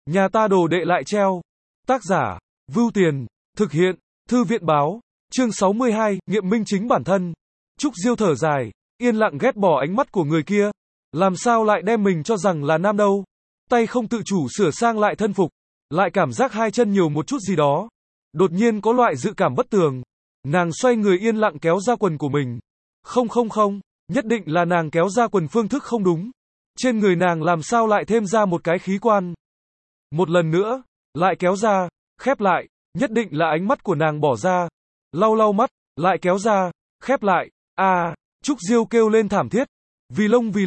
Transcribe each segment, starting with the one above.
Nhà ta đồ đệ lại treo. Tác giả, Vưu Tiền, thực hiện, Thư viện báo, chương 62, nghiệm minh chính bản thân. Trúc Diêu thở dài, yên lặng ghét bỏ ánh mắt của người kia. Làm sao lại đem mình cho rằng là nam đâu. Tay không tự chủ sửa sang lại thân phục, lại cảm giác hai chân nhiều một chút gì đó. Đột nhiên có loại dự cảm bất tường. Nàng xoay người yên lặng kéo ra quần của mình. Không, nhất định là nàng kéo ra quần phương thức không đúng. Trên người nàng làm sao lại thêm ra một cái khí quan. Một lần nữa, lại kéo ra, khép lại, nhất định là ánh mắt của nàng bỏ ra. Lau lau mắt, lại kéo ra, khép lại. Trúc Diêu kêu lên thảm thiết. Vì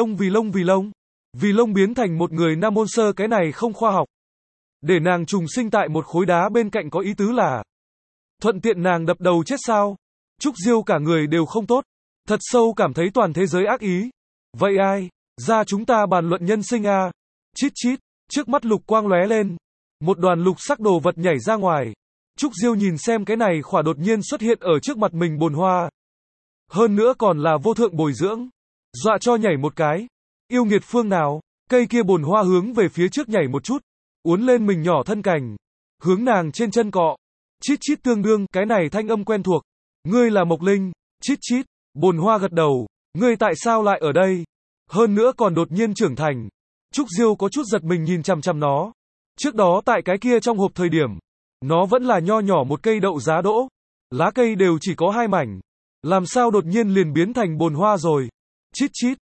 lông biến thành một người nam môn sơ, cái này không khoa học. Để nàng trùng sinh tại một khối đá bên cạnh có ý tứ là thuận tiện nàng đập đầu chết sao. Trúc Diêu cả người đều không tốt, thật sâu cảm thấy toàn thế giới ác ý. Vậy ai ra chúng ta bàn luận nhân sinh a? Chít chít, trước mắt lục quang lóe lên, một đoàn lục sắc đồ vật nhảy ra ngoài. Trúc Diêu nhìn xem cái này khỏa đột nhiên xuất hiện ở trước mặt mình bồn hoa, hơn nữa còn là vô thượng bồi dưỡng, dọa cho nhảy một cái. Yêu nghiệt phương nào? Cây kia bồn hoa hướng về phía trước nhảy một chút, uốn lên mình nhỏ thân cành, hướng nàng trên chân cọ. Chít chít tương đương, cái này thanh âm quen thuộc. Ngươi là Mộc Linh. Chít chít, bồn hoa gật đầu. Ngươi tại sao lại ở đây? Hơn nữa còn đột nhiên trưởng thành. Trúc Diêu có chút giật mình nhìn chằm chằm nó. Trước đó tại cái kia trong hộp thời điểm, nó vẫn là nho nhỏ một cây đậu giá đỗ, lá cây đều chỉ có 2 mảnh. Làm sao đột nhiên liền biến thành bồn hoa rồi? Chít chít,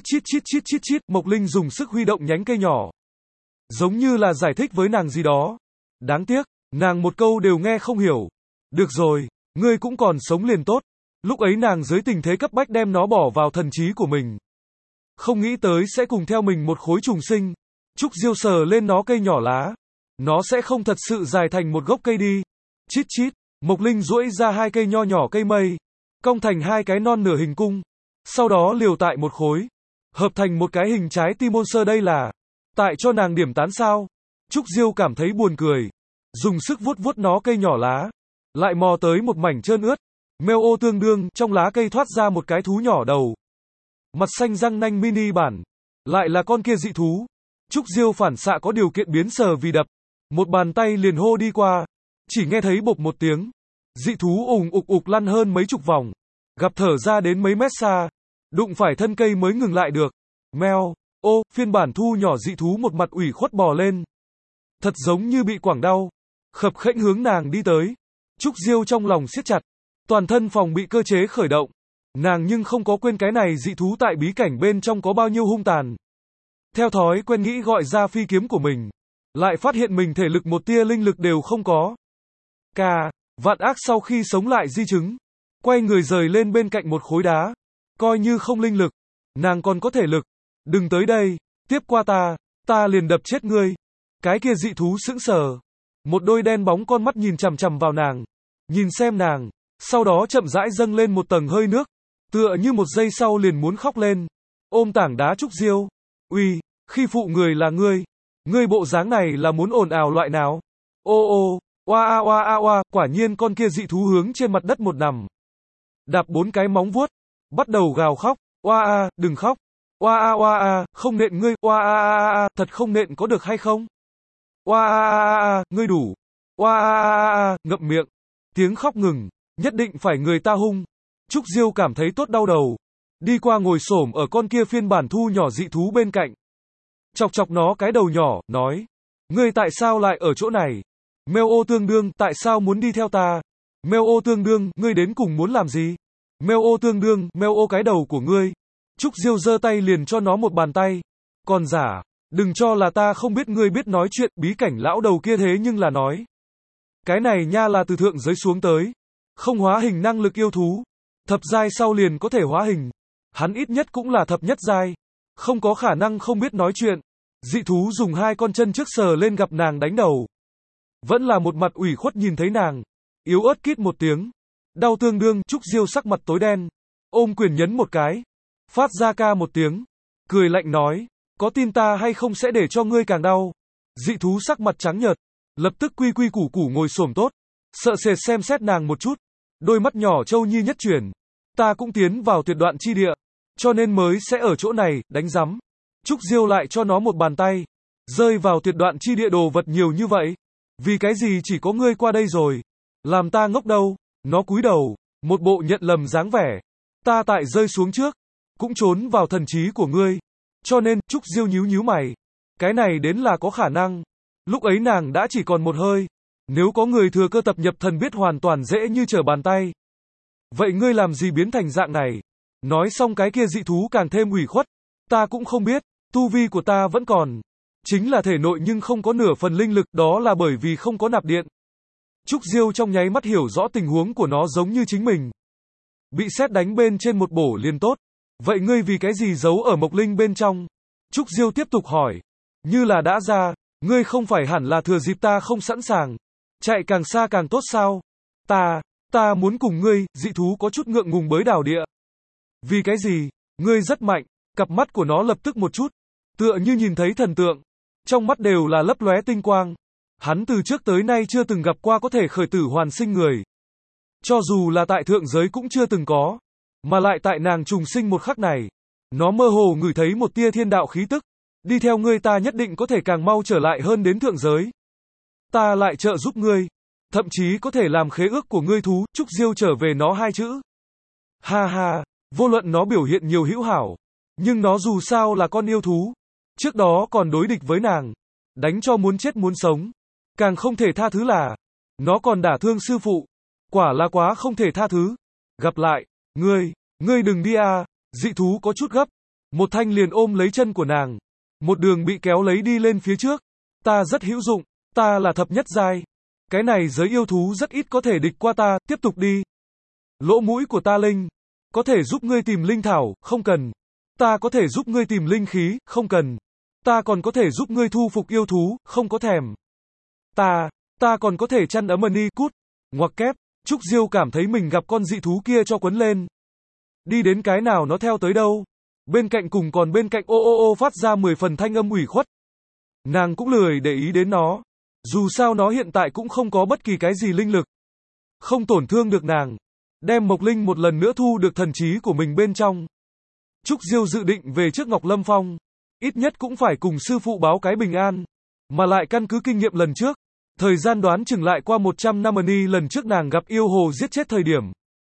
chít. Mộc Linh dùng sức huy động nhánh cây nhỏ, giống như là giải thích với nàng gì đó. Đáng tiếc, nàng một câu đều nghe không hiểu. Được rồi, ngươi cũng còn sống liền tốt. Lúc ấy nàng dưới tình thế cấp bách đem nó bỏ vào thần trí của mình. Không nghĩ tới sẽ cùng theo mình một khối trùng sinh. Trúc Diêu sờ lên nó cây nhỏ lá. Nó sẽ không thật sự dài thành một gốc cây đi. Chít chít, Mộc Linh duỗi ra 2 cây nho nhỏ cây mây, cong thành 2 cái non nửa hình cung, sau đó liều tại một khối, hợp thành một cái hình trái tim môn sơ. Đây là tại cho nàng điểm tán sao? Trúc Diêu cảm thấy buồn cười, dùng sức vuốt vuốt nó cây nhỏ lá, lại mò tới một mảnh trơn ướt. Meo ô tương đương, trong lá cây thoát ra một cái thú nhỏ đầu, mặt xanh răng nanh mini bản, lại là con kia dị thú. Trúc Diêu phản xạ có điều kiện biến sờ vì đập, một bàn tay liền hô đi qua, chỉ nghe thấy bộp một tiếng, dị thú ùng ục lăn hơn mấy chục vòng, gặp thở ra đến mấy mét xa, đụng phải thân cây mới ngừng lại được. Meo ô, phiên bản thu nhỏ dị thú một mặt ủy khuất bò lên, thật giống như bị quẳng đau, khập khẽnh hướng nàng đi tới. Trúc Diêu trong lòng siết chặt, toàn thân phòng bị cơ chế khởi động. Nàng nhưng không có quên cái này dị thú tại bí cảnh bên trong có bao nhiêu hung tàn. Theo thói quen nghĩ gọi ra phi kiếm của mình, lại phát hiện mình thể lực một tia linh lực đều không có. Vạn ác sau khi sống lại di chứng, quay người rời lên bên cạnh một khối đá. Coi như không linh lực, nàng còn có thể lực. Đừng tới đây, tiếp qua ta liền đập chết ngươi. Cái kia dị thú sững sờ, một đôi đen bóng con mắt nhìn chằm chằm vào nàng, nhìn xem nàng, sau đó chậm rãi dâng lên một tầng hơi nước, tựa như một giây sau liền muốn khóc lên. Ôm tảng đá Trúc Diêu, uy, khi phụ người là ngươi bộ dáng này là muốn ồn ào loại nào? Oa, quả nhiên con kia dị thú hướng trên mặt đất một nằm, đạp 4 cái móng vuốt, bắt đầu gào khóc. Oa, đừng khóc. Oa, không nện ngươi. Oa, thật không nện có được hay không? Oa, ngươi đủ. Oa, ngậm miệng. Tiếng khóc ngừng, nhất định phải người ta hung. Trúc Diêu cảm thấy tốt đau đầu, đi qua ngồi xổm ở con kia phiên bản thu nhỏ dị thú bên cạnh, chọc nó cái đầu nhỏ, nói: ngươi tại sao lại ở chỗ này? Meo ô tương đương, tại sao muốn đi theo ta? Meo ô tương đương, ngươi đến cùng muốn làm gì? Meo ô tương đương, meo ô cái đầu của ngươi. Trúc Diêu giơ tay liền cho nó một bàn tay. Còn giả, đừng cho là ta không biết ngươi biết nói chuyện. Bí cảnh lão đầu kia thế nhưng là nói, cái này nha là từ thượng giới xuống tới, không hóa hình năng lực yêu thú, thập giai sau liền có thể hóa hình. Hắn ít nhất cũng là thập nhất giai, không có khả năng không biết nói chuyện. Dị thú dùng 2 con chân trước sờ lên gặp nàng đánh đầu, vẫn là một mặt ủy khuất nhìn thấy nàng, yếu ớt kít một tiếng, đau tương đương. Trúc Diêu sắc mặt tối đen, ôm quyền nhấn một cái, phát ra ca một tiếng, cười lạnh nói: có tin ta hay không sẽ để cho ngươi càng đau. Dị thú sắc mặt trắng nhợt, lập tức quy củ ngồi xổm tốt, sợ sệt xem xét nàng một chút, đôi mắt nhỏ trâu nhi nhất chuyển. Ta cũng tiến vào tuyệt đoạn chi địa, cho nên mới sẽ ở chỗ này, đánh rắm. Trúc Diêu lại cho nó một bàn tay, Rơi vào tuyệt đoạn chi địa đồ vật nhiều như vậy. Vì cái gì chỉ có ngươi qua đây rồi? Làm ta ngốc đâu? Nó cúi đầu, một bộ nhận lầm dáng vẻ. Ta tại rơi xuống trước, cũng trốn vào thần trí của ngươi. Cho nên, Trúc Diêu nhíu nhíu mày. Cái này đến là có khả năng. Lúc ấy nàng đã chỉ còn một hơi. Nếu có người thừa cơ tập nhập thần biết hoàn toàn dễ như trở bàn tay. Vậy ngươi làm gì biến thành dạng này? Nói xong cái kia dị thú càng thêm ủy khuất. Ta cũng không biết, tu vi của ta vẫn còn. Chính là thể nội nhưng không có nửa phần linh lực, đó là bởi vì không có nạp điện. Trúc Diêu trong nháy mắt hiểu rõ tình huống của nó giống như chính mình. Bị sét đánh bên trên một bổ liền tốt. Vậy ngươi vì cái gì giấu ở Mộc Linh bên trong? Trúc Diêu tiếp tục hỏi. Như là đã ra, ngươi không phải hẳn là thừa dịp ta không sẵn sàng. Chạy càng xa càng tốt sao? Ta muốn cùng ngươi, dị thú có chút ngượng ngùng bới đào địa. Vì cái gì? Ngươi rất mạnh. Cặp mắt của nó lập tức một chút. Tựa như nhìn thấy thần tượng. Trong mắt đều là lấp lóe tinh quang. Hắn từ trước tới nay chưa từng gặp qua có thể khởi tử hoàn sinh người. Cho dù là tại thượng giới cũng chưa từng có. Mà lại tại nàng trùng sinh một khắc này. Nó mơ hồ ngửi thấy một tia thiên đạo khí tức. Đi theo ngươi ta nhất định có thể càng mau trở lại hơn đến thượng giới. Ta lại trợ giúp ngươi. Thậm chí có thể làm khế ước của ngươi thú. Trúc Diêu trở về nó hai chữ. Ha ha, vô luận nó biểu hiện nhiều hữu hảo. Nhưng nó dù sao là con yêu thú. Trước đó còn đối địch với nàng. Đánh cho muốn chết muốn sống. Càng không thể tha thứ là. Nó còn đả thương sư phụ. Quả là quá không thể tha thứ. Gặp lại. Ngươi đừng đi à. Dị thú có chút gấp. Một thanh liền ôm lấy chân của nàng. Một đường bị kéo lấy đi lên phía trước. Ta rất hữu dụng. Ta là thập nhất giai. Cái này giới yêu thú rất ít có thể địch qua ta. Tiếp tục đi. Lỗ mũi của ta linh. Có thể giúp ngươi tìm linh thảo. Không cần. Ta có thể giúp ngươi tìm linh khí. Không cần. Ta còn có thể giúp ngươi thu phục yêu thú. Không có thèm. Ta còn có thể chăn ấm ni cút. Ngoặc kép. Trúc Diêu cảm thấy mình gặp con dị thú kia cho quấn lên. Đi đến cái nào nó theo tới đâu. Bên cạnh cùng còn bên cạnh ô phát ra 10 phần thanh âm ủy khuất. Nàng cũng lười để ý đến nó. Dù sao nó hiện tại cũng không có bất kỳ cái gì linh lực. Không tổn thương được nàng. Đem Mộc Linh một lần nữa thu được thần trí của mình bên trong. Trúc Diêu dự định về trước Ngọc Lâm Phong. Ít nhất cũng phải cùng sư phụ báo cái bình an. Mà lại căn cứ kinh nghiệm lần trước. Thời gian đoán chừng lại qua 100 năm lần trước nàng gặp yêu hồ giết chết thời điểm.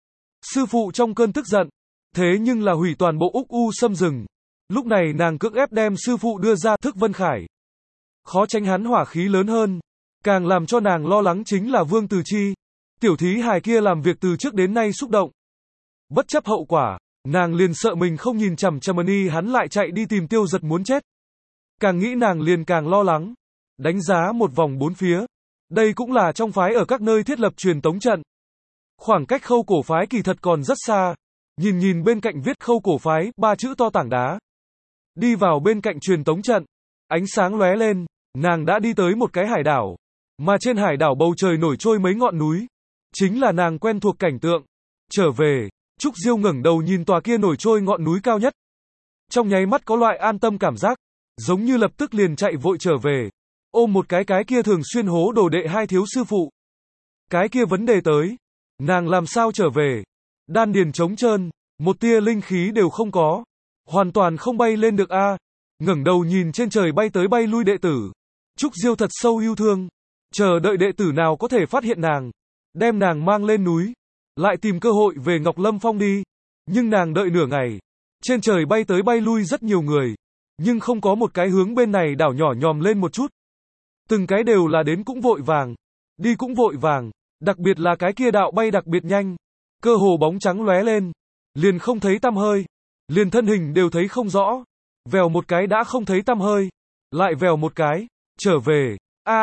Sư phụ trong cơn tức giận. Thế nhưng là hủy toàn bộ Úc U Sâm rừng. Lúc này nàng cưỡng ép đem sư phụ đưa ra Thức Vân Khải. Khó tránh hắn hỏa khí lớn hơn. Càng làm cho nàng lo lắng chính là Vương Từ Chi. Tiểu thí hài kia làm việc từ trước đến nay xúc động. Bất chấp hậu quả, nàng liền sợ mình không nhìn chằm chằm hắn lại chạy đi tìm Tiêu Giật muốn chết. Càng nghĩ nàng liền càng lo lắng. Đánh giá một vòng bốn phía. Đây cũng là trong phái ở các nơi thiết lập truyền tống trận. Khoảng cách Khâu Cổ phái kỳ thật còn rất xa. Nhìn bên cạnh viết Khâu Cổ phái, 3 chữ to tảng đá. Đi vào bên cạnh truyền tống trận. Ánh sáng lóe lên. Nàng đã đi tới một cái hải đảo. Mà trên hải đảo bầu trời nổi trôi mấy ngọn núi. Chính là nàng quen thuộc cảnh tượng. Trở về. Trúc Diêu ngẩng đầu nhìn tòa kia nổi trôi ngọn núi cao nhất. Trong nháy mắt có loại an tâm cảm giác. Giống như lập tức liền chạy vội trở về. Ôm một cái kia thường xuyên hố đồ đệ hai thiếu sư phụ. Cái kia vấn đề tới. Nàng làm sao trở về. Đan điền trống trơn. Một tia linh khí đều không có. Hoàn toàn không bay lên được a. Ngẩng đầu nhìn trên trời bay tới bay lui đệ tử. Trúc Diêu thật sâu yêu thương. Chờ đợi đệ tử nào có thể phát hiện nàng. Đem nàng mang lên núi. Lại tìm cơ hội về Ngọc Lâm Phong đi. Nhưng nàng đợi nửa ngày. Trên trời bay tới bay lui rất nhiều người. Nhưng không có một cái hướng bên này đảo nhỏ nhòm lên một chút. Từng cái đều là đến cũng vội vàng. Đi cũng vội vàng. Đặc biệt là cái kia đạo bay đặc biệt nhanh. Cơ hồ bóng trắng lóe lên. Liền không thấy tăm hơi. Liền thân hình đều thấy không rõ. Vèo một cái đã không thấy tăm hơi. Lại vèo một cái. Trở về.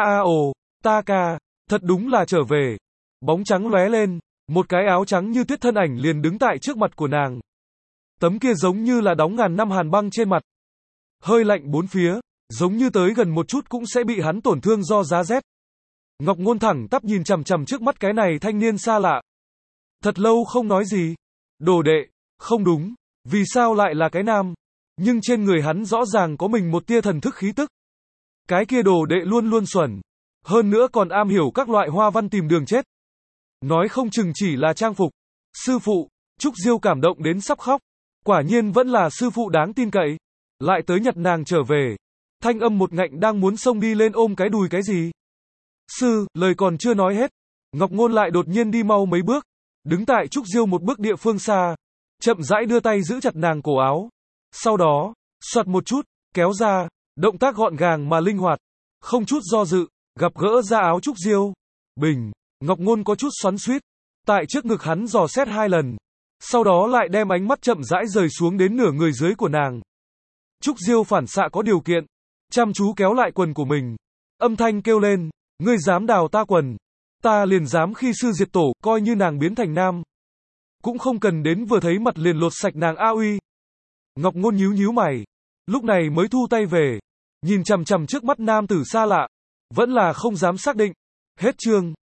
Ta ca. Thật đúng là trở về. Bóng trắng lóe lên. Một cái áo trắng như tuyết thân ảnh liền đứng tại trước mặt của nàng. Tấm kia giống như là đóng ngàn năm hàn băng trên mặt. Hơi lạnh bốn phía. Giống như tới gần một chút cũng sẽ bị hắn tổn thương do giá rét. Ngọc Ngôn thẳng tắp nhìn chằm chằm trước mắt cái này thanh niên xa lạ. Thật lâu không nói gì. Đồ đệ. Không đúng. Vì sao lại là cái nam? Nhưng trên người hắn rõ ràng có mình một tia thần thức khí tức. Cái kia đồ đệ luôn luôn xuẩn. Hơn nữa còn am hiểu các loại hoa văn tìm đường chết. Nói không chừng chỉ là trang phục. Sư phụ. Trúc Diêu cảm động đến sắp khóc. Quả nhiên vẫn là sư phụ đáng tin cậy. Lại tới nhặt nàng trở về. Thanh âm một ngạnh đang muốn xông đi lên ôm cái đùi cái gì? Sư, lời còn chưa nói hết. Ngọc Ngôn lại đột nhiên đi mau mấy bước. Đứng tại Trúc Diêu một bước địa phương xa. Chậm rãi đưa tay giữ chặt nàng cổ áo. Sau đó, xoặt một chút, kéo ra. Động tác gọn gàng mà linh hoạt. Không chút do dự, gặp gỡ ra áo Trúc Diêu. Bình, Ngọc Ngôn có chút xoắn xuýt. Tại trước ngực hắn dò xét 2 lần. Sau đó lại đem ánh mắt chậm rãi rời xuống đến nửa người dưới của nàng. Trúc Diêu phản xạ có điều kiện. Chăm chú kéo lại quần của mình. Âm thanh kêu lên, ngươi dám đào ta quần. Ta liền dám khi sư diệt tổ, coi như nàng biến thành nam. Cũng không cần đến vừa thấy mặt liền lột sạch nàng a uy. Ngọc Ngôn nhíu mày. Lúc này mới thu tay về. Nhìn chằm chằm trước mắt nam tử xa lạ. Vẫn là không dám xác định. Hết chương.